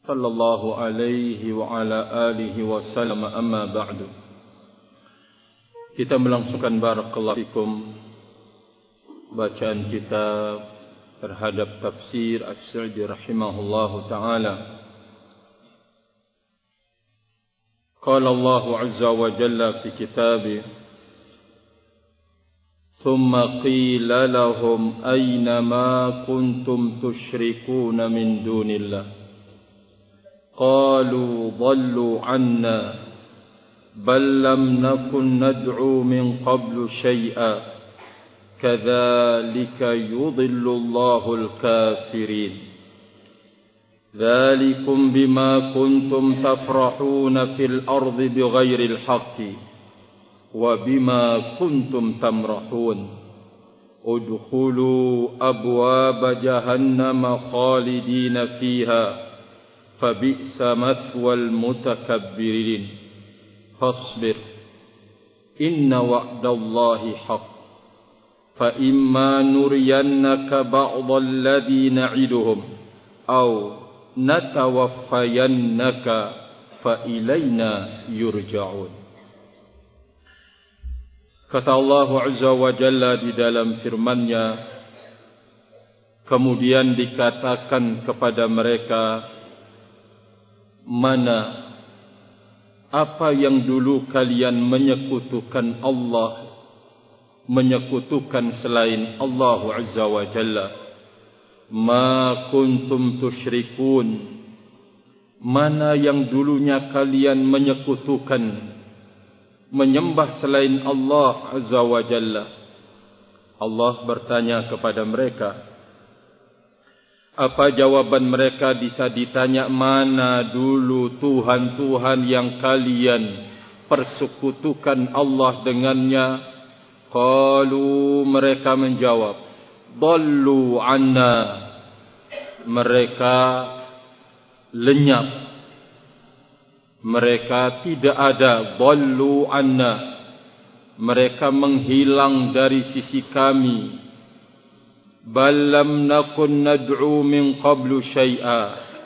sallallahu alaihi wa ala alihi wa sallam, amma ba'du. Kita melangsungkan barakallahu fikum bacaan kita terhadap tafsir As-Sa'di rahimahullahu ta'ala. Qala Allah azza wa jalla fi kitabih, ثم قيل لهم أين ما كنتم تشركون من دون الله قالوا ضلوا عنا بل لم نكن ندعو من قبل شيئا كذلك يضل الله الكافرين ذلكم بما كنتم تفرحون في الأرض بغير الحق وبما كنتم تمرحون ادخلوا أبواب جهنم خالدين فيها فبئس مثوى المتكبرين فاصبر إن وعد الله حق فإما نرينك بعض الذي نعدهم أو نتوفينك فإلينا يرجعون. Kata Allah Azza wa Jalla di dalam firman-Nya, kemudian dikatakan kepada mereka, mana apa yang dulu kalian menyekutukan Allah, menyekutukan selain Allah Azza wa Jalla. Ma kuntum tusyrikun, mana yang dulunya kalian menyekutukan, menyembah selain Allah Azza wa Jalla. Allah bertanya kepada mereka. Apa jawaban mereka bisa ditanya, mana dulu Tuhan-Tuhan yang kalian persekutukan Allah dengannya? Qalu, mereka menjawab, dallu anna, mereka lenyap, mereka tidak ada. Dallu anna, mereka menghilang dari sisi kami. Bal lam nakun nad'u min qablu syai'a,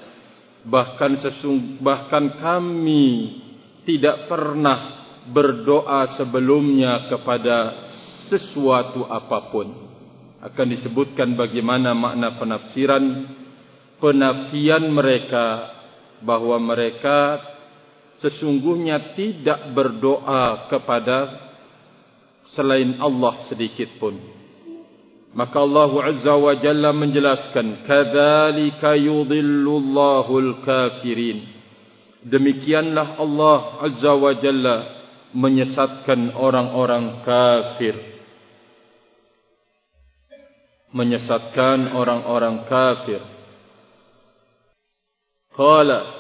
bahkan kami tidak pernah berdoa sebelumnya kepada sesuatu apapun. Akan disebutkan bagaimana makna penafian mereka, bahwa mereka sesungguhnya tidak berdoa kepada selain Allah sedikit pun. Maka Allah Azza wa Jalla menjelaskan, kadzalika yudhillullahul kafirin, demikianlah Allah Azza wa Jalla menyesatkan orang-orang kafir, menyesatkan orang-orang kafir. Qala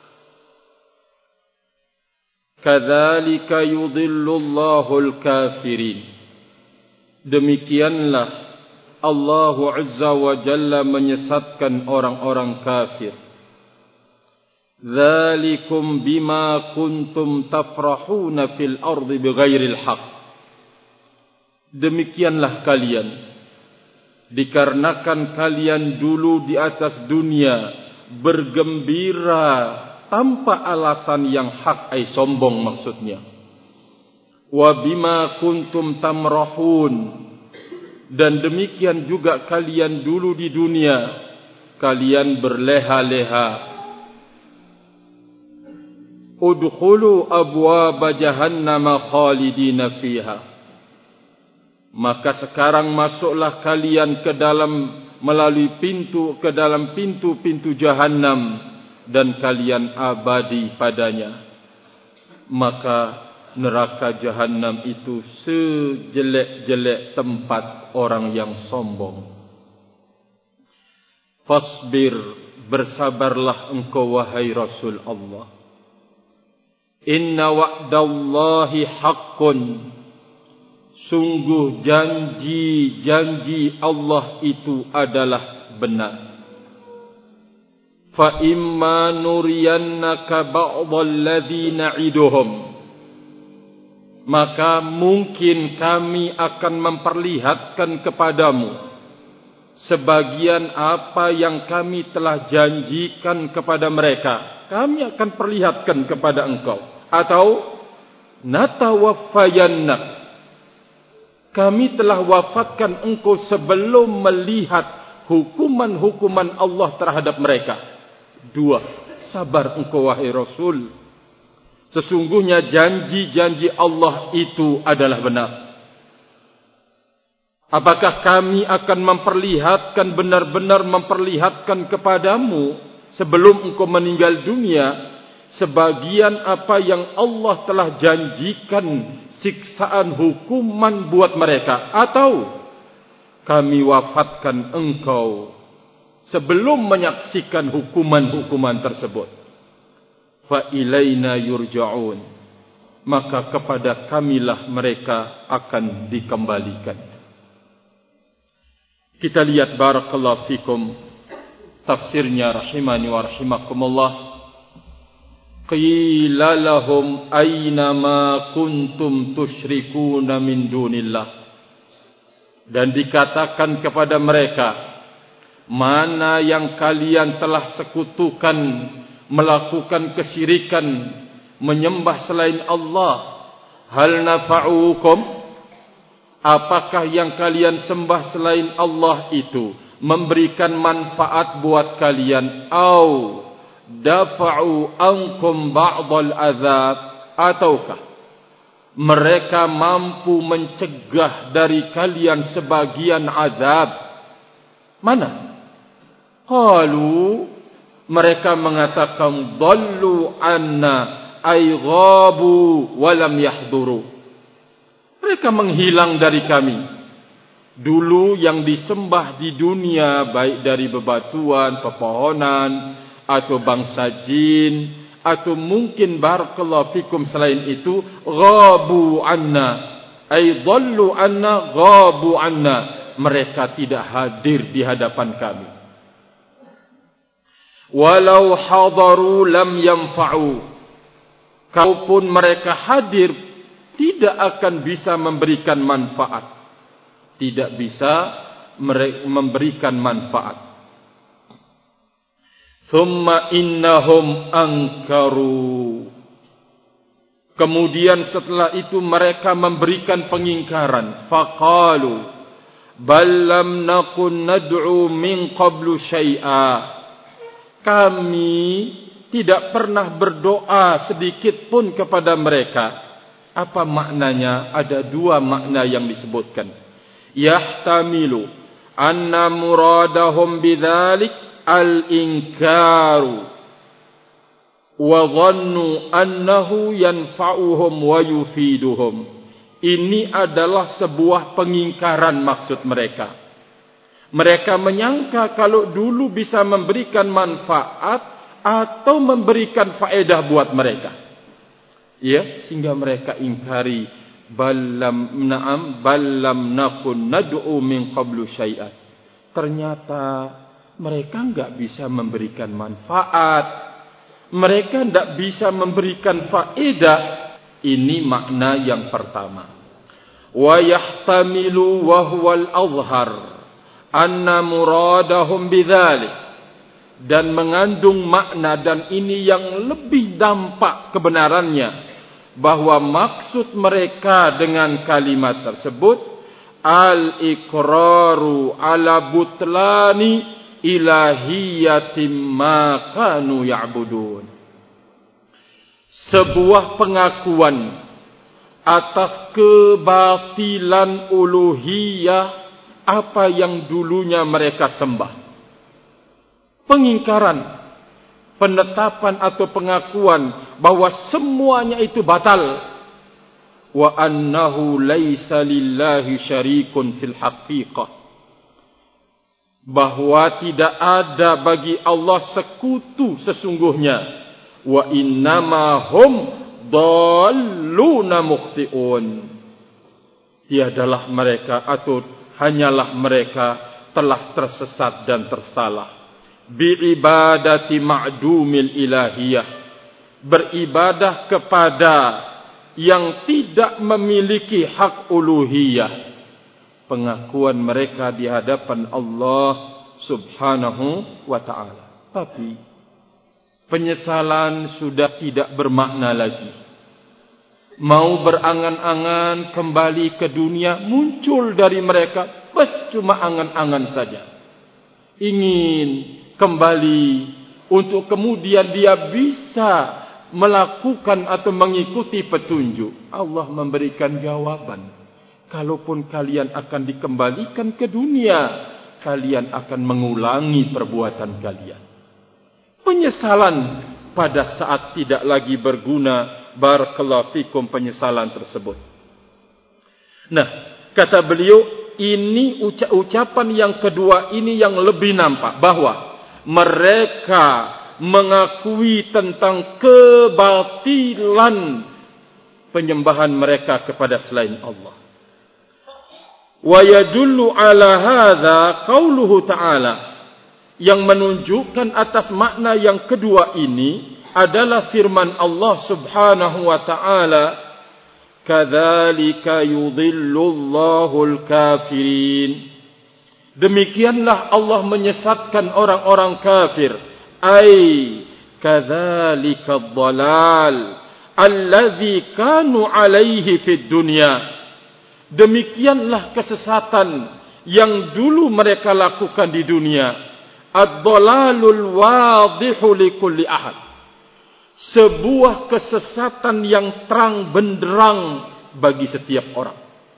kadzalika yudhillullahul kafirin, demikianlah Allah Azza wa Jalla menyesatkan orang-orang kafir. Dzalikum bima kuntum tafrahuna fil ardi bighairil haqq, demikianlah kalian dikarenakan kalian dulu di atas dunia bergembira tanpa alasan yang hak, ay sombong maksudnya. Wa bima kuntum tamrahun, dan demikian juga kalian dulu di dunia kalian berleha-leha. Udkhulu abwaaba jahannam khalidina fiha, maka sekarang masuklah kalian ke dalam melalui ke dalam pintu-pintu Jahannam, dan kalian abadi padanya. Maka neraka Jahannam itu sejelek-jelek tempat orang yang sombong. Fasbir, bersabarlah engkau wahai Rasul Allah. Inna wa'dallahi haqqun, sungguh janji Allah itu adalah benar. Fa imma nuriyannaka ba'dal ladzi na'iduhum, maka mungkin kami akan memperlihatkan kepadamu sebagian apa yang kami telah janjikan kepada mereka, kami akan perlihatkan kepada engkau. Atau natawaffayannak, kami telah wafatkan engkau sebelum melihat hukuman-hukuman Allah terhadap mereka. 2. Sabar engkau wahai Rasul, sesungguhnya janji-janji Allah itu adalah benar. Apakah kami akan memperlihatkan, benar-benar memperlihatkan kepadamu sebelum engkau meninggal dunia sebagian apa yang Allah telah janjikan siksaan hukuman buat mereka, atau kami wafatkan engkau sebelum menyaksikan hukuman-hukuman tersebut? Fa ilaina yurja'un, maka kepada kamilah mereka akan dikembalikan. Kita lihat barakallahu fikum tafsirnya rahimani wa rahimakumullah. Qila lahum aina ma kuntum tusyrikuna min dunillah, dan dikatakan kepada mereka, mana yang kalian telah sekutukan, melakukan kesyirikan, menyembah selain Allah. Hal nafa'ukum, apakah yang kalian sembah selain Allah itu memberikan manfaat buat kalian? Au dafa'u ankum ba'dal azab, ataukah mereka mampu mencegah dari kalian sebagian azab? Mana? Qalu, mereka mengatakan, dallu anna ay ghabu wa lam yahduru, mereka menghilang dari kami. Dulu yang disembah di dunia, baik dari bebatuan, pepohonan, atau bangsa jin, atau mungkin barakallahu fikum selain itu, ghabu anna, ay dhallu anna, ghabu anna, mereka tidak hadir di hadapan kami. Walau hadaru lam yanfa'u, kalaupun mereka hadir tidak akan bisa memberikan manfaat, tidak bisa memberikan manfaat. Summa innahum ankaru, kemudian setelah itu mereka memberikan pengingkaran. Faqalu bal lam nakun nad'u min qablu syai'a, kami tidak pernah berdoa sedikit pun kepada mereka. Apa maknanya? Ada 2 makna yang disebutkan. Yahtamilu anna muradahum bidzalik al-inkaru wa dhannu annahu yanfa'uhum wa yufiduhum. Ini adalah sebuah pengingkaran maksud mereka. Mereka menyangka kalau dulu bisa memberikan manfaat atau memberikan faedah buat mereka. Ya, sehingga mereka ingkari, ballam nakun nad'u min qablu syai'at. Ternyata mereka enggak bisa memberikan manfaat, mereka enggak bisa memberikan faedah. Ini makna yang pertama. Wa yahtamilu wa huwal azhar anna muradahum bidzalik, dan mengandung makna, dan ini yang lebih dampak kebenarannya, bahwa maksud mereka dengan kalimat tersebut al-iqraru ala butlani ilahiyatim ma kanu ya'budun, sebuah pengakuan atas kebatilan uluhiyah apa yang dulunya mereka sembah. Pengingkaran, penetapan atau pengakuan bahwa semuanya itu batal. Wa annahu laisa lillahi syarikun fil haqiqah, bahwa tidak ada bagi Allah sekutu sesungguhnya. Wa innama hum dalluna mukhti'un, tiadalah mereka atau hanyalah mereka telah tersesat dan tersalah. Bi'ibadati ma'dumil ilahiyah, beribadah kepada yang tidak memiliki hak uluhiyah. pengakuan mereka di hadapan Allah Subhanahu wa ta'ala. Tapi penyesalan sudah tidak bermakna lagi. Mau berangan-angan kembali ke dunia, muncul dari mereka cuma angan-angan saja. Ingin kembali untuk kemudian dia bisa melakukan atau mengikuti petunjuk. Allah memberikan jawaban. Kalaupun kalian akan dikembalikan ke dunia, kalian akan mengulangi perbuatan kalian. Penyesalan pada saat tidak lagi berguna. Barakallahu fikum penyesalan tersebut. Nah, kata beliau, ini ucapan yang kedua ini yang lebih nampak, bahwa mereka mengakui tentang kebatilan penyembahan mereka kepada selain Allah. Wa yadullu ala hadza qauluhu ta'ala, yang menunjukkan atas makna yang kedua ini adalah firman Allah Subhanahu wa ta'ala, kadzalika yudhillullahu al-kafirin. Demikianlah Allah menyesatkan orang-orang kafir. Ai kadzalika ad-dhalal allazi kanu alaihi fid dunya. Demikianlah kesesatan yang dulu mereka lakukan di dunia. Ad-dhalalul wadhihu likulli ahad. Sebuah kesesatan yang terang benderang bagi setiap orang.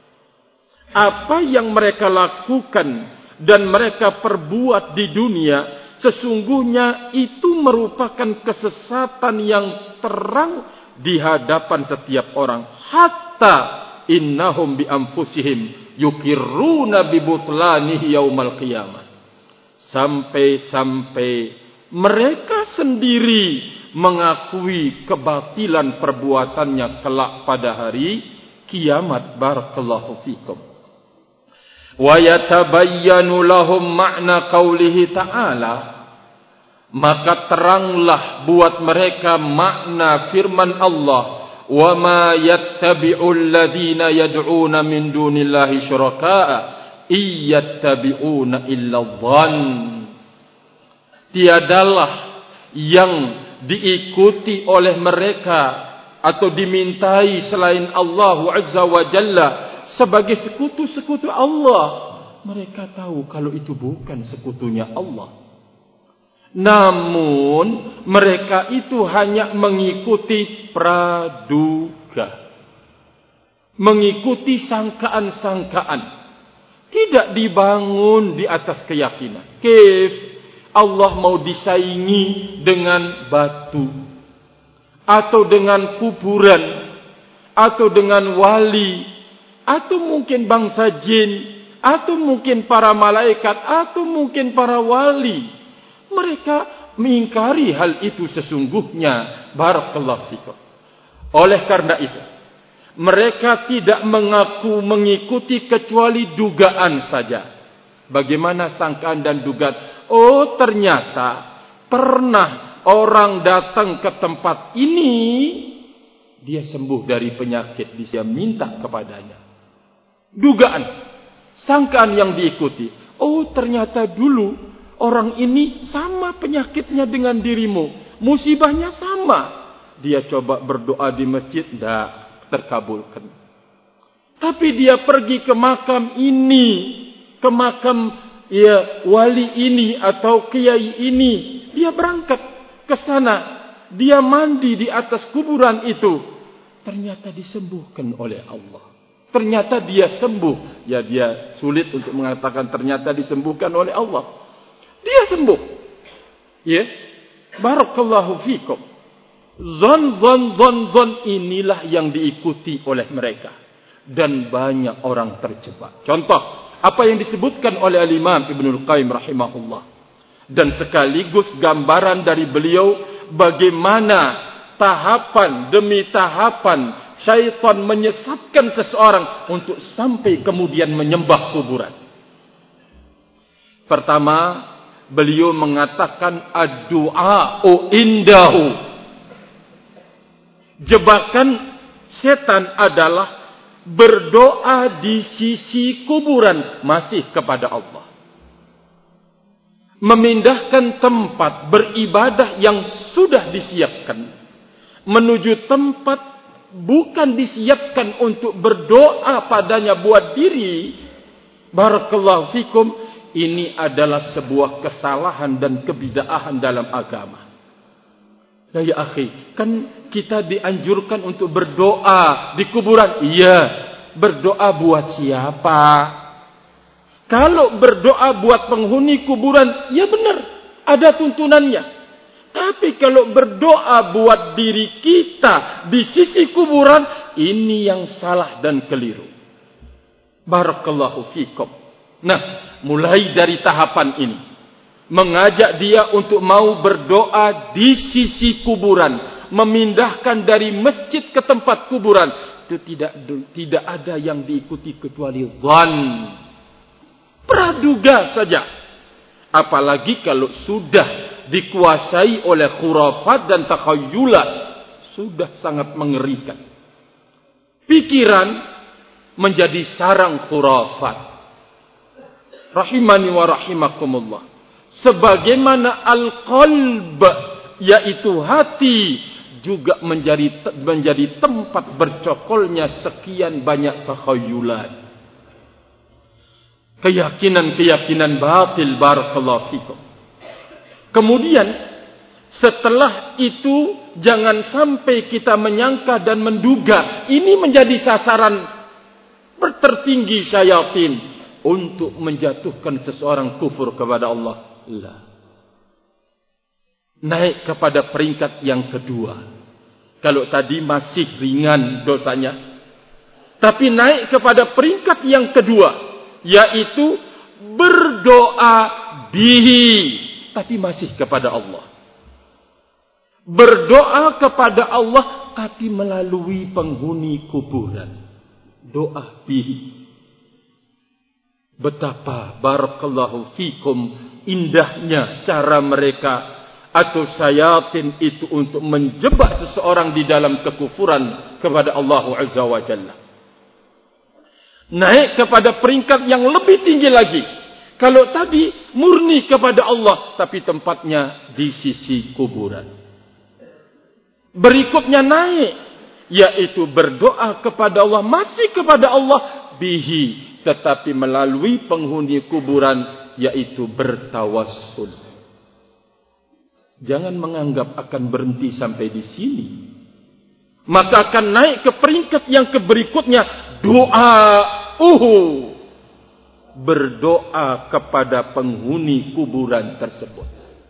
Apa yang mereka lakukan dan mereka perbuat di dunia, sesungguhnya itu merupakan kesesatan yang terang di hadapan setiap orang. Hatta innahum bi anfusihim yukirruna bi butlanihi yaumal qiyamah. Sampai-sampai mereka sendiri mengakui kebatilan perbuatannya kelak pada hari kiamat. Barakallahu fikum. Wa yatabayyanu lahum ma'na qawlihi ta'ala, maka teranglah buat mereka makna firman Allah, wa ma yattabi'ul ladzina yad'una min dunillahi syuraka'a iyattabi'una illa dhann. Tiadalah yang diikuti oleh mereka atau dimintai selain Allah Azza wa Jalla sebagai sekutu-sekutu Allah. Mereka tahu kalau itu bukan sekutunya Allah. Namun mereka itu hanya mengikuti praduga, mengikuti sangkaan-sangkaan, tidak dibangun di atas keyakinan. Kif Allah mau disaingi dengan batu, atau dengan kuburan, atau dengan wali, atau mungkin bangsa jin, atau mungkin para malaikat, atau mungkin para wali. Mereka mengingkari hal itu sesungguhnya. Barakallahu fikum. Oleh karena itu, mereka tidak mengaku mengikuti kecuali dugaan saja. Bagaimana sangkaan dan dugaan? Oh, ternyata pernah orang datang ke tempat ini, dia sembuh dari penyakit, dia minta kepadanya. Dugaan, sangkaan yang diikuti. Oh, ternyata dulu orang ini sama penyakitnya dengan dirimu, musibahnya sama. Dia coba berdoa di masjid, tidak terkabulkan. Tapi dia pergi ke makam ini, ke makam wali ini atau kiai ini, dia berangkat ke sana, dia mandi di atas kuburan itu, ternyata disembuhkan oleh Allah. Ternyata dia sembuh. Ya, dia sulit untuk mengatakan ternyata disembuhkan oleh Allah. Dia sembuh. Ya, barakallahu fikum. Zon inilah yang diikuti oleh mereka, dan banyak orang terjebak. Contoh apa yang disebutkan oleh Al-Imam Ibnul Qayyim rahimahullah, dan sekaligus gambaran dari beliau bagaimana tahapan demi tahapan syaitan menyesatkan seseorang untuk sampai kemudian menyembah kuburan. Pertama, beliau mengatakan ad-du'a'u indahu. Jebakan setan adalah berdoa di sisi kuburan masih kepada Allah. Memindahkan tempat beribadah yang sudah disiapkan menuju tempat bukan disiapkan untuk berdoa padanya buat diri, barakallahu fikum, ini adalah sebuah kesalahan dan kebid'ahan dalam agama. Ya akhi, kan kita dianjurkan untuk berdoa di kuburan. Iya, berdoa buat siapa? Kalau berdoa buat penghuni kuburan, ya benar, ada tuntunannya. Tapi kalau berdoa buat diri kita di sisi kuburan, ini yang salah dan keliru. Barakallahu fikum. Nah, mulai dari tahapan ini, mengajak dia untuk mau berdoa di sisi kuburan, memindahkan dari masjid ke tempat kuburan, itu tidak ada yang diikuti kecuali zan, praduga saja. Apalagi kalau sudah dikuasai oleh khurafat dan takhayulat, sudah sangat mengerikan. Pikiran menjadi sarang khurafat. Rahimani wa rahimakumullah. Sebagaimana al-qalb, yaitu hati, juga menjadi tempat bercokolnya sekian banyak takhayulat, keyakinan-keyakinan batil, barakallahu fikum. Kemudian setelah itu jangan sampai kita menyangka dan menduga ini menjadi sasaran tertinggi syaitan untuk menjatuhkan seseorang kufur kepada Allah. La. Naik kepada peringkat yang kedua. Kalau tadi masih ringan dosanya, tapi naik kepada peringkat yang kedua, yaitu berdoa bihi, tapi masih kepada Allah. Berdoa kepada Allah tapi melalui penghuni kuburan. Doa bihi. Betapa barakallahu fikum indahnya cara mereka atau syaitan itu untuk menjebak seseorang di dalam kekufuran kepada Allah Azza wa Jalla. Naik kepada peringkat yang lebih tinggi lagi. Kalau tadi murni kepada Allah, tapi tempatnya di sisi kuburan. Berikutnya naik, yaitu berdoa kepada Allah, masih kepada Allah bihi, tetapi melalui penghuni kuburan, yaitu bertawassul. Jangan menganggap akan berhenti sampai di sini. Maka akan naik ke peringkat yang berikutnya, doa berdoa kepada penghuni kuburan tersebut.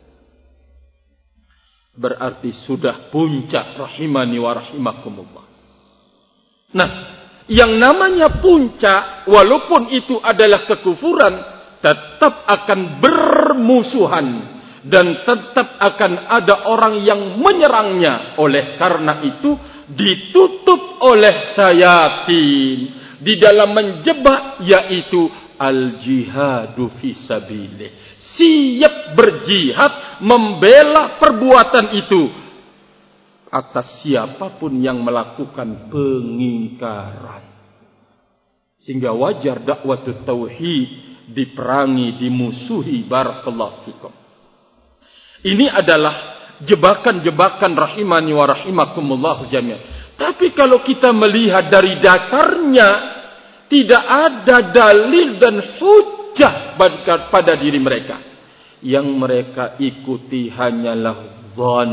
Berarti sudah puncak, rahimani wa rahimakumullah. Nah, yang namanya puncak, walaupun itu adalah kekufuran, tetap akan bermusuhan dan tetap akan ada orang yang menyerangnya. Oleh karena itu ditutup oleh syaitan di dalam menjebak, yaitu al-jihadu fi sabilillah. Siap berjihad membela perbuatan itu atas siapapun yang melakukan pengingkaran. Sehingga wajar dakwah tauhid diperangi, dimusuhi, barakallahu fikum. Ini adalah jebakan-jebakan rahimani wa rahimakumullah jami'an. Tapi kalau kita melihat dari dasarnya, tidak ada dalil dan hujjah pada diri mereka. Yang mereka ikuti hanyalah zon,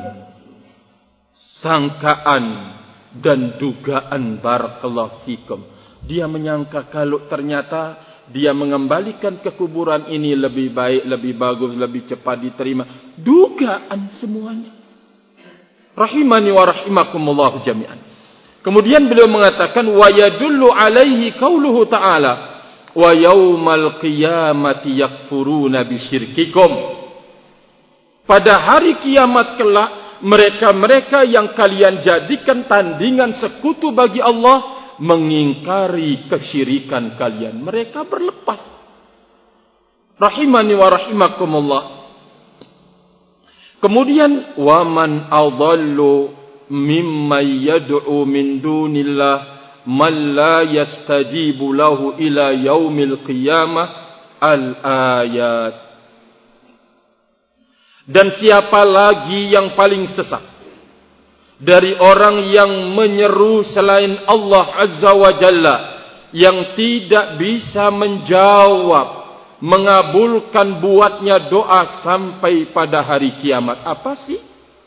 sangkaan dan dugaan, barakallahu fikum. Dia menyangka kalau ternyata dia mengembalikan ke kuburan ini lebih baik, lebih bagus, lebih cepat diterima. Dugaan semuanya. Rahimani wa rahimakumullah jami'an. Kemudian beliau mengatakan, wa yadullu alaihi qauluhu ta'ala, wa yaumal qiyamati yakfuruna bisyirkikum. Pada hari kiamat kelak, mereka-mereka yang kalian jadikan tandingan sekutu bagi Allah mengingkari kesyirikan kalian. Mereka berlepas. Rahimani wa rahimakumullah. Kemudian, wa man adallu mimman yad'u min dunillah man la yastajibu lahu ila yaumil qiyamah al-ayat. Dan siapa lagi yang paling sesat dari orang yang menyeru selain Allah Azza wa Jalla, yang tidak bisa menjawab, mengabulkan buatnya doa sampai pada hari kiamat. Apa sih?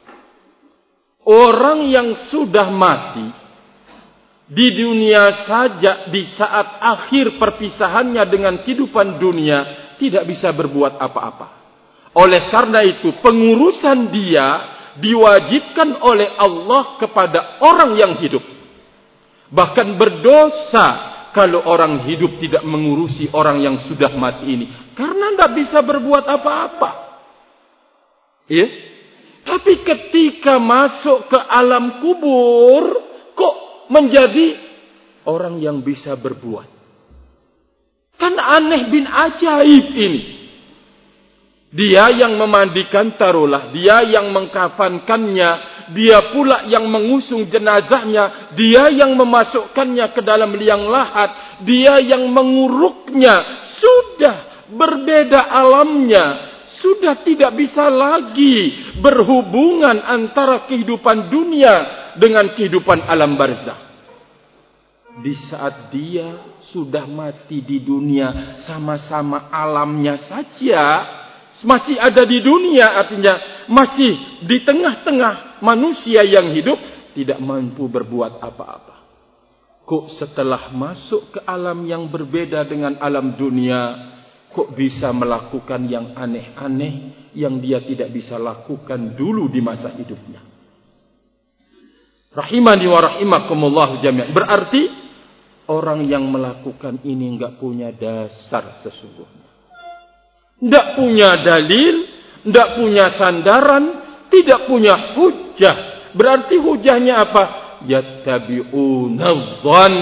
Orang yang sudah mati di dunia saja, di saat akhir perpisahannya dengan kehidupan dunia, tidak bisa berbuat apa-apa. Oleh karena itu, pengurusan dia diwajibkan oleh Allah kepada orang yang hidup. Bahkan berdosa kalau orang hidup tidak mengurusi orang yang sudah mati ini, karena tidak bisa berbuat apa-apa. Ya? Tapi ketika masuk ke alam kubur, kok menjadi orang yang bisa berbuat? Kan aneh bin ajaib ini. Dia yang memandikan, taruhlah, dia yang mengkafankannya, dia pula yang mengusung jenazahnya, dia yang memasukkannya ke dalam liang lahat, dia yang menguruknya. Sudah berbeda alamnya, sudah tidak bisa lagi berhubungan antara kehidupan dunia dengan kehidupan alam barzakh. Di saat dia sudah mati di dunia, sama-sama alamnya saja masih ada di dunia, artinya masih di tengah-tengah manusia yang hidup, tidak mampu berbuat apa-apa. Kok setelah masuk ke alam yang berbeda dengan alam dunia, kok bisa melakukan yang aneh-aneh yang dia tidak bisa lakukan dulu di masa hidupnya? Rahimani wa rahimakumullah jami'an. Berarti orang yang melakukan ini enggak punya dasar sesungguhnya. Tidak punya dalil, tidak punya sandaran, tidak punya hujah. Berarti hujahnya apa? Yattabi'una dhann.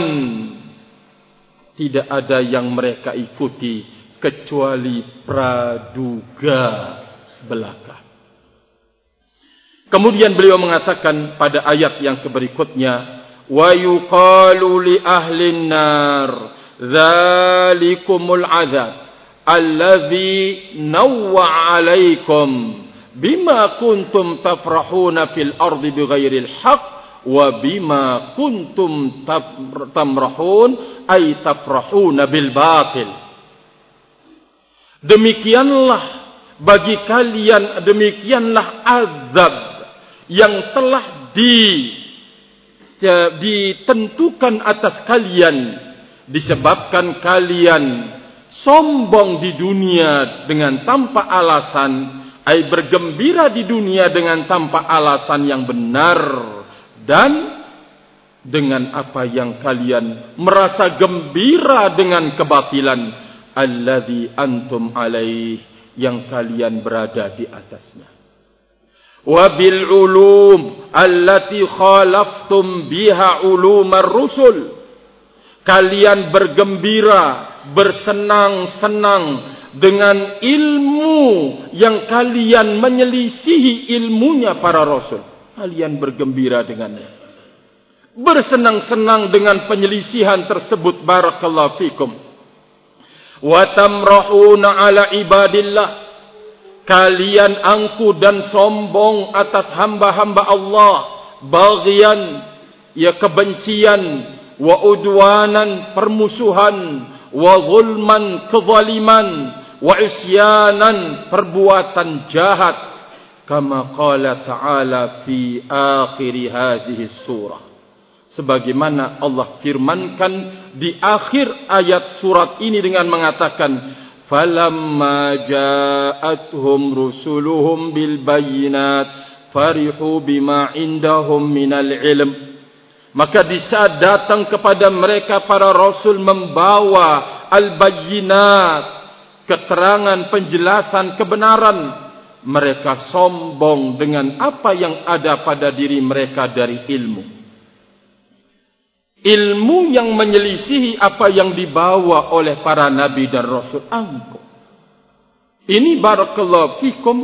Tidak ada yang mereka ikuti kecuali praduga belaka. Kemudian beliau mengatakan pada ayat yang berikutnya, wa yuqalu li ahlin nar dzalikumul adzab alladzi nawwa 'alaikum bima kuntum tafrahuna fil ardi bighairil haqq wa bima kuntum tamrahun ay tafrahuna bil batil. Demikianlah bagi kalian, demikianlah azab yang telah ditentukan atas kalian disebabkan kalian sombong di dunia dengan tanpa alasan, ay bergembira di dunia dengan tanpa alasan yang benar, dan dengan apa yang kalian merasa gembira dengan kebatilan, alladzi antum alaih, yang kalian berada di atasnya. Wa bil ulum allati khalaftum biha ulumar rusul, kalian bergembira, bersenang-senang dengan ilmu yang kalian menyelisihi ilmunya para rasul. Kalian bergembira dengannya, bersenang-senang dengan penyelisihan tersebut. Barakallahu fikum. Wa tamrahuna ala ibadillah, kalian angkuh dan sombong atas hamba-hamba Allah, baghyan, ya kebencian, wa udwanan, permusuhan, wa zulman, kezaliman, wa isyanan, perbuatan jahat, kama qala ta'ala fi akhir hadhihi surah, sebagaimana Allah firmankan di akhir ayat surat ini dengan mengatakan, falamma ja'atuhum rusuluhum bil bayyinat farihu bima indahum minal ilm, maka di saat datang kepada mereka para rasul membawa al-bayyinat, keterangan, penjelasan, kebenaran, mereka sombong dengan apa yang ada pada diri mereka dari ilmu. Ilmu yang menyelisihi apa yang dibawa oleh para nabi dan rasul. Angkuh. Ini barakallahu fikum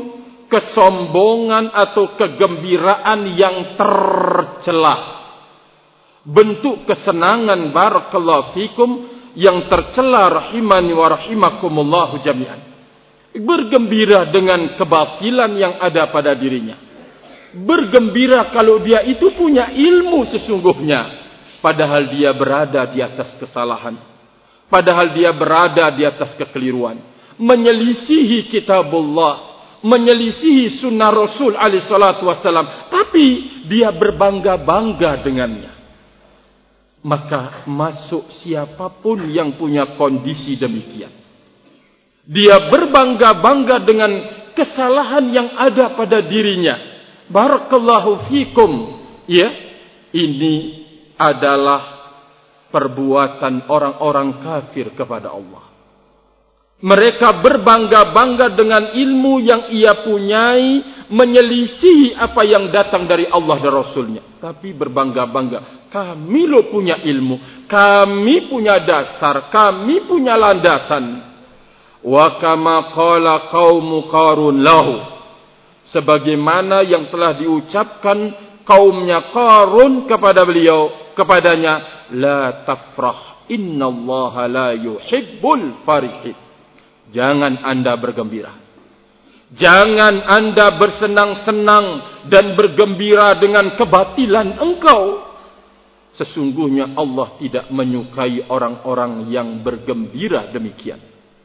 kesombongan atau kegembiraan yang tercelah. bentuk kesenangan barakallahu fikum yang tercela rahimani wa rahimakumullahu jami'an. Bergembira dengan kebatilan yang ada pada dirinya. Bergembira kalau dia itu punya ilmu sesungguhnya, padahal dia berada di atas kesalahan, padahal dia berada di atas kekeliruan, menyelisihi kitabullah, menyelisihi sunnah Rasul alaihi salatu wassalam, tapi dia berbangga-bangga dengannya. Maka masuk siapapun yang punya kondisi demikian. Dia berbangga-bangga dengan kesalahan yang ada pada dirinya. Barakallahu fikum. Ya, ini adalah perbuatan orang-orang kafir kepada Allah. Mereka berbangga-bangga dengan ilmu yang ia punyai, menyelisihi apa yang datang dari Allah dan Rasulnya. Tapi berbangga-bangga, kami lo punya ilmu, kami punya dasar, kami punya landasan. Wa kama qala qaumu Qarun lahu, sebagaimana yang telah diucapkan kaumnya Qarun kepada beliau, kepadanya, la tafrah, innallaha la yuhibbul farihin. Jangan anda bergembira, jangan anda bersenang-senang dan bergembira dengan kebatilan engkau. Sesungguhnya Allah tidak menyukai orang-orang yang bergembira demikian.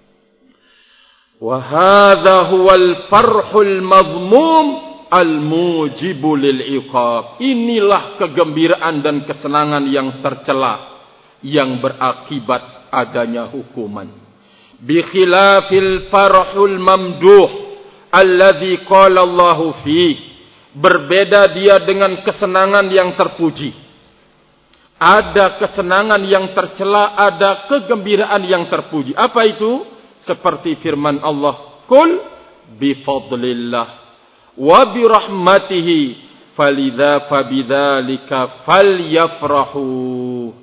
Wa hadza huwal farhul madhmum al-mujibu lil iqab. Inilah kegembiraan dan kesenangan yang tercela, yang berakibat adanya hukuman. Bi khilafil farhul mamduh alladzi qala Allahu fi. Berbeda dia dengan kesenangan yang terpuji. Ada kesenangan yang tercela, ada kegembiraan yang terpuji. Apa itu? Seperti firman Allah, "Qul bi fadlillah wa bi rahmatihi falidza fabidzalika falyafrahu."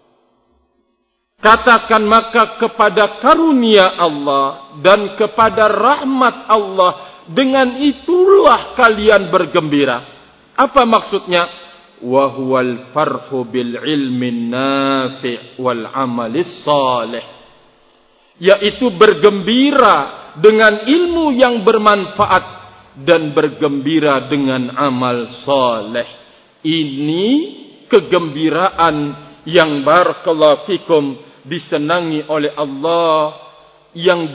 Katakan maka kepada karunia Allah dan kepada rahmat Allah, dengan itulah kalian bergembira. Apa maksudnya? Wa huwal farhu bil ilmin nafi' wal amalis salih. Yaitu bergembira dengan ilmu yang bermanfaat dan bergembira dengan amal saleh. Ini kegembiraan yang barakallahu fikum disenangi oleh Allah, yang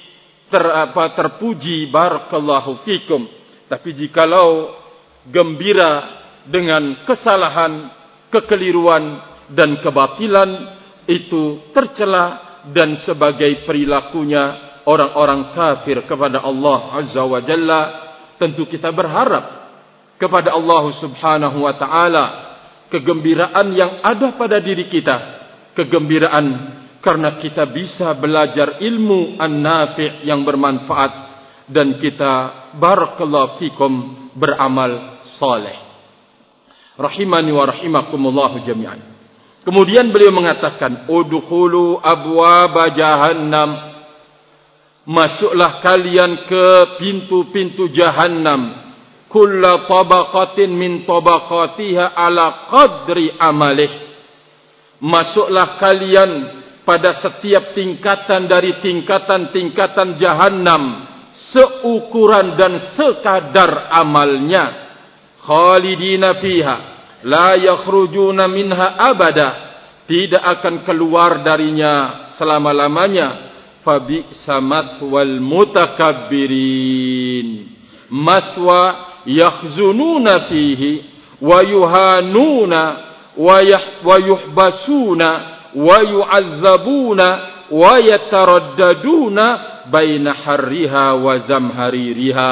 terpuji barakallahu fikum. Tapi jikalau gembira dengan kesalahan, kekeliruan dan kebatilan, itu tercela dan sebagai perilakunya orang-orang kafir kepada Allah Azza wa Jalla. Tentu kita berharap kepada Allah Subhanahu wa taala kegembiraan yang ada pada diri kita, kegembiraan karena kita bisa belajar ilmu an-nafi' yang bermanfaat, dan kita barakallahu fikum beramal saleh. Rahimani wa rahimakumullah jami'an. Kemudian beliau mengatakan, udkhulu abwaaba jahannam. Masuklah kalian ke pintu-pintu jahannam. Kulla tabaqatin min tabaqatiha ala qadri amalih. Masuklah kalian pada setiap tingkatan dari tingkatan-tingkatan jahannam, seukuran dan sekadar amalnya. Khalidina fiha la yakhrujuna minha abada. Tidak akan keluar darinya selama-lamanya. Fabi'sa mathwal mutakabbirin. Mathwa yakhzununa fihi wa yuhanuna wa yuhbasuna wa yu'azzabuna wa yataraddaduna baina harriha wa zamhaririha.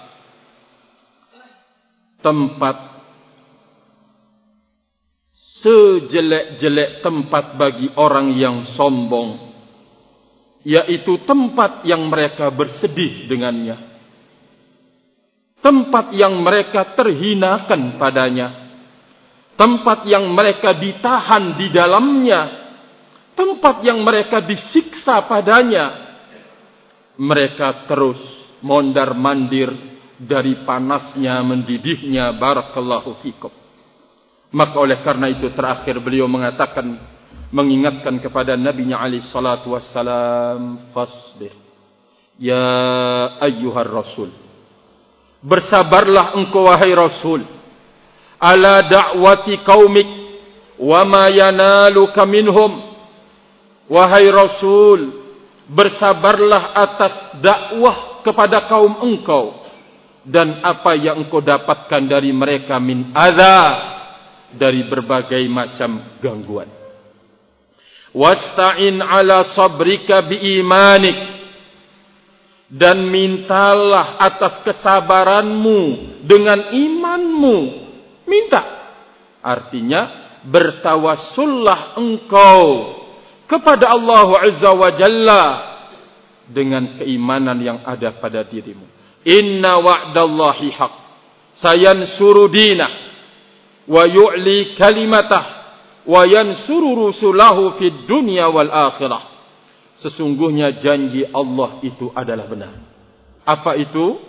Tempat sejelek-jelek tempat bagi orang yang sombong, yaitu tempat yang mereka bersedih dengannya, tempat yang mereka terhinakan padanya, tempat yang mereka ditahan di dalamnya, tempat yang mereka disiksa padanya. Mereka terus mondar-mandir dari panasnya mendidihnya barakallahu fikum. Maka oleh karena itu terakhir beliau mengatakan, mengingatkan kepada Nabi-Nya alaihi salatu wassalam, fasbir ya ayyuhar rasul, bersabarlah engkau wahai rasul, ala da'wati qaumik wa ma yanaluka minhum. Wahai rasul, bersabarlah atas dakwah kepada kaum engkau dan apa yang engkau dapatkan dari mereka min adza, dari berbagai macam gangguan. Wasta'in ala sabrika biimanik, dan mintalah atas kesabaranmu dengan imanmu. Minta, artinya bertawassullah engkau kepada Allah Azza wa Jalla dengan keimanan yang ada pada dirimu. Inna wa'dallahi haq, sayansuru dinah wa yu'li kalimatah wa yansuru rusulahu fid dunya wal akhirah. Sesungguhnya janji Allah itu adalah benar. Apa itu?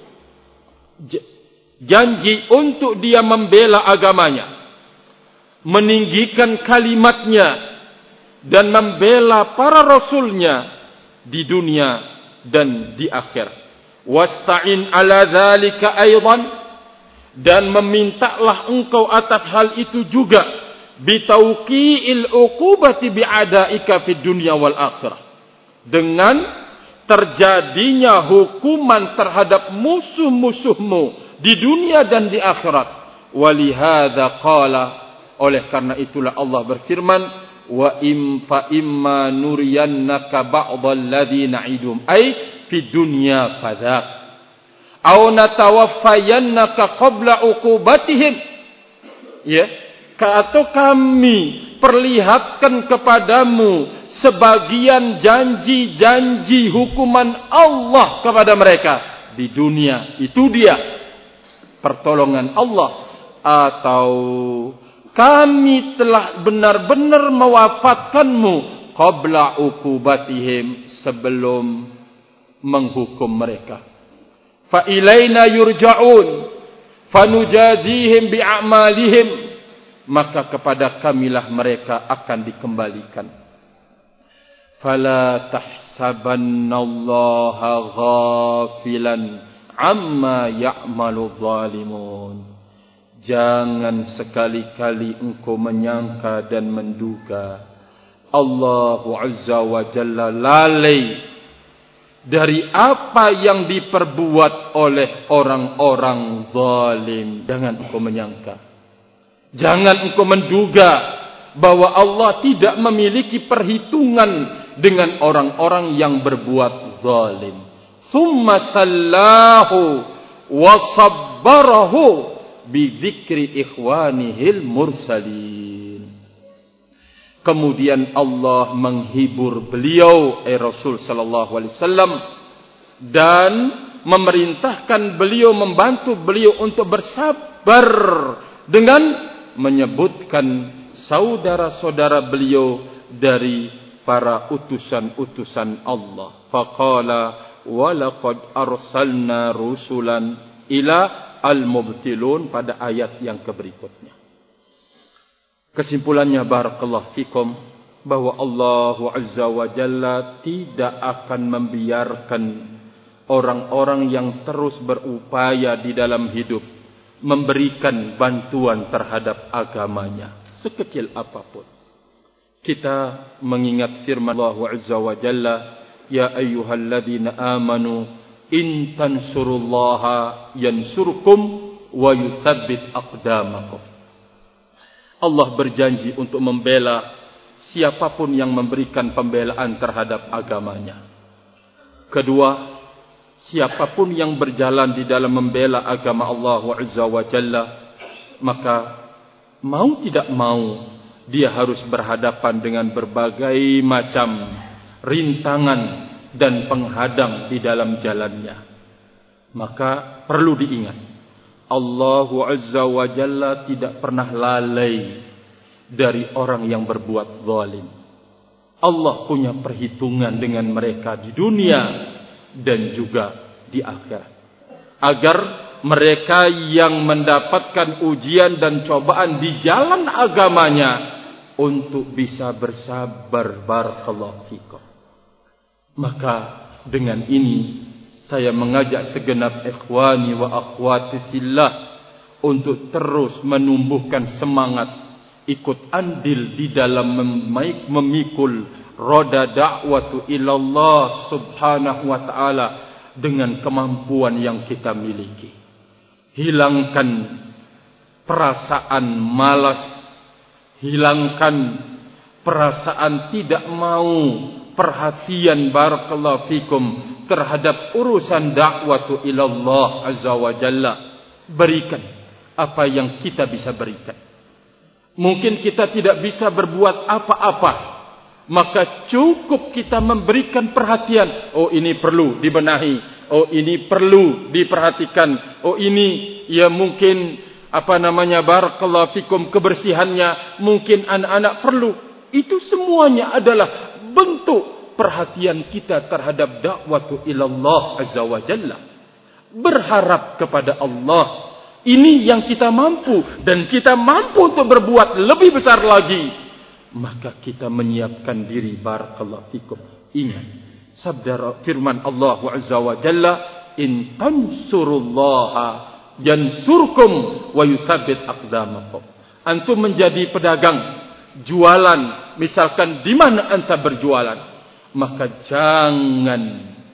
Janji untuk dia membela agamanya, meninggikan kalimatnya, dan membela para rasulnya di dunia dan di akhirat. Wasta'in ala dzalika aidan, dan memintalah engkau atas hal itu juga, bitauqi'il uqubati bi'adaika fid dunya wal akhirah, dengan terjadinya hukuman terhadap musuh-musuhmu di dunia dan di akhirat. Walihadza qala, oleh karena itulah Allah berfirman, wa fa imma nuriyannaka ba'dal ladzi na'idum, ay fid dunya fadzak, aw natawaffayannaka qabla uqubatihim, ya, atau kami perlihatkan kepadamu sebagian janji-janji hukuman Allah kepada mereka di dunia, itu dia pertolongan Allah, atau kami telah benar-benar mewafatkanmu qabla uqubatihim, sebelum menghukum mereka. Fa ilaina yurja'un fanujazihim bi'amalihim, maka kepada kamilah mereka akan dikembalikan. Fala tahsabannallaha ghafilan amma ya'malu zalimun. Jangan sekali-kali engkau menyangka dan menduga Allah Azza wa Jalla lalai dari apa yang diperbuat oleh orang-orang zalim. Jangan engkau menyangka, jangan engkau menduga bahwa Allah tidak memiliki perhitungan dengan orang-orang yang berbuat zalim. Tsumma sallahu wa sabbarahu bi dzikri ikhwanihil mursalin. Kemudian Allah menghibur beliau, Rasul sallallahu alaihi wasallam, dan memerintahkan beliau, membantu beliau untuk bersabar dengan menyebutkan saudara-saudara beliau dari para utusan-utusan Allah. Faqala wa laqad arsalna rusulan ila al-mubtilun, pada ayat yang berikutnya. Kesimpulannya, barakallahu fikum, bahwa Allah Azza wa Jalla tidak akan membiarkan orang-orang yang terus berupaya di dalam hidup memberikan bantuan terhadap agamanya, sekecil apapun. Kita mengingat firman Allah Azza wa Jalla, ya ayyuhalladzina amanu in tansurullaha yansurkum wa yutsabbit aqdamakum. Allah berjanji untuk membela siapapun yang memberikan pembelaan terhadap agamanya. Kedua, siapapun yang berjalan di dalam membela agama Allah Azza wa Jalla, maka mau tidak mau dia harus berhadapan dengan berbagai macam rintangan dan penghadang di dalam jalannya. Maka perlu diingat, Allah Azza wa Jalla tidak pernah lalai dari orang yang berbuat zalim. Allah punya perhitungan dengan mereka di dunia dan juga di akhirat, agar mereka yang mendapatkan ujian dan cobaan di jalan agamanya untuk bisa bersabar. Barakallahu fikum. Maka dengan ini saya mengajak segenap ikhwani wa akhwati fillah untuk terus menumbuhkan semangat ikut andil di dalam memikul roda da'watu ilallah subhanahu wa ta'ala dengan kemampuan yang kita miliki. Hilangkan perasaan malas, hilangkan perasaan tidak mau perhatian barakallahu fikum terhadap urusan da'watu ilallah azza wa jalla. Berikan apa yang kita bisa berikan. Mungkin kita tidak bisa berbuat apa-apa, maka cukup kita memberikan perhatian. Oh, ini perlu dibenahi. Oh, ini perlu diperhatikan. Oh, ini ya mungkin barakallahu fikum kebersihannya mungkin anak-anak perlu. Itu semuanya adalah bentuk perhatian kita terhadap da'watu ilallah azza wa jalla. Berharap kepada Allah. Ini yang kita mampu, dan kita mampu untuk berbuat lebih besar lagi. Maka kita menyiapkan diri. Barakallahu fikum. Ingat sabda firman Allah azza wa jalla, in tansurullaha yansurkum wa yutsabbit aqdamakum. Antum menjadi pedagang, jualan, misalkan di mana anda berjualan, maka jangan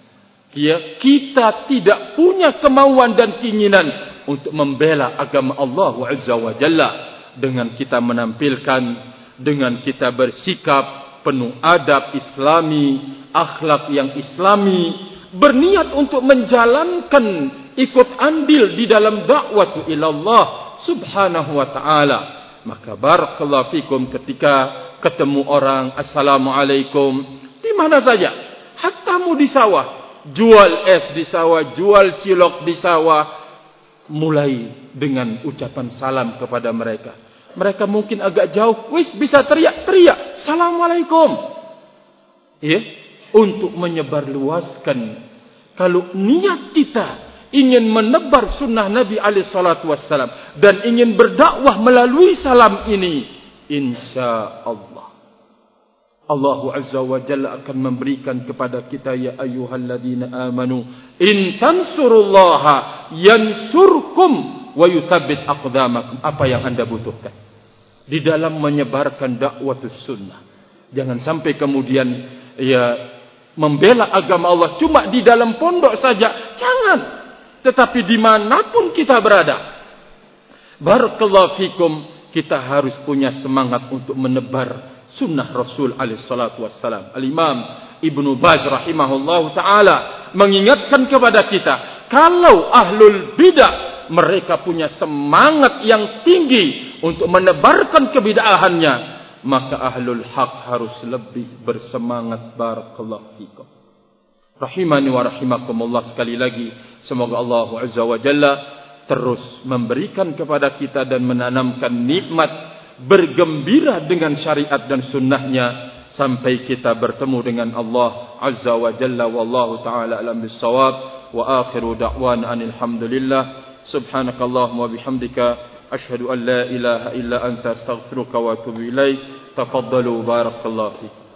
kita tidak punya kemauan dan keinginan untuk membela agama Allah azza wa jalla dengan kita menampilkan, dengan kita bersikap penuh adab islami, akhlak yang islami, berniat untuk menjalankan ikut andil di dalam da'watu ilallah subhanahu wa ta'ala. Maka barakallahu fikum ketika ketemu orang, assalamualaikum, di mana saja, hatta mu di sawah, jual es di sawah, jual cilok di sawah, mulai dengan ucapan salam kepada mereka. Mereka mungkin agak jauh, bisa teriak-teriak assalamualaikum. Ya, untuk menyebarluaskan. Kalau niat kita ingin menebar sunnah Nabi alaihi salatu wassalam dan ingin berdakwah melalui salam ini, insya Allah Allah azza wa jalla akan memberikan kepada kita, ya ayyuhalladzina amanu in tansurullaha yansurkum wa yutsabbit aqdamakum. Apa yang anda butuhkan di dalam menyebarkan dakwatus sunnah. Jangan sampai kemudian membela agama Allah cuma di dalam pondok saja. Jangan. Tetapi dimanapun kita berada, barakallahu fikum, kita harus punya semangat untuk menebar sunnah Rasul alaihi salatu wassalam. Al-Imam Ibnu Baz rahimahullahu ta'ala mengingatkan kepada kita, kalau ahlul bidah mereka punya semangat yang tinggi untuk menebarkan kebid'ahannya, maka ahlul haq harus lebih bersemangat. Barakallahu fikum. Rahimani wa rahimakumullah. Sekali lagi, semoga Allah azza wa jalla terus memberikan kepada kita dan menanamkan nikmat bergembira dengan syariat dan sunnahnya sampai kita bertemu dengan Allah azza wa jalla. Wallahu ta'ala alam bissawab. Wa akhiru da'wana alhamdulillah. Subhanakallahumma wa bihamdika asyhadu an la ilaha illa anta astaghfiruka wa atubu ilaik. Tafaddalu barakallahu fiik.